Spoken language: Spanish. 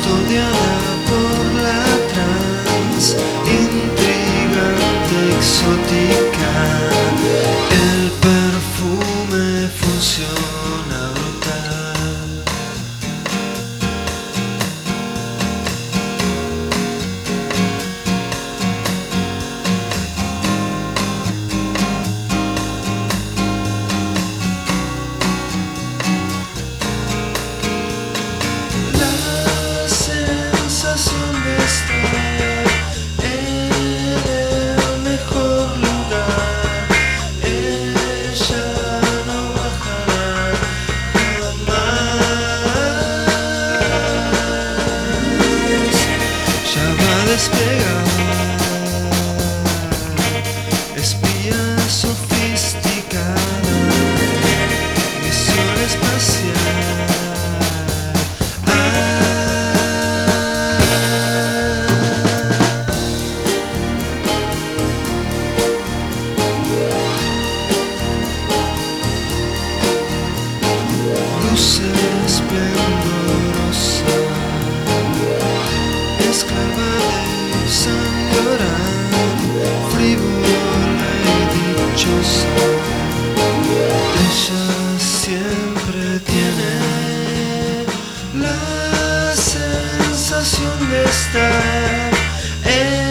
custodiada por la trans, intrigante, exótica. El perfume funciona brutal. La sensación de estar en el mejor lugar, ella no bajará jamás. Ya va a despegar, espía sofisticada, misión espacial. Luz esplendorosa, esclava de Saint Laurent, frívola y dichosa. Ella siempre tiene la sensación de estar en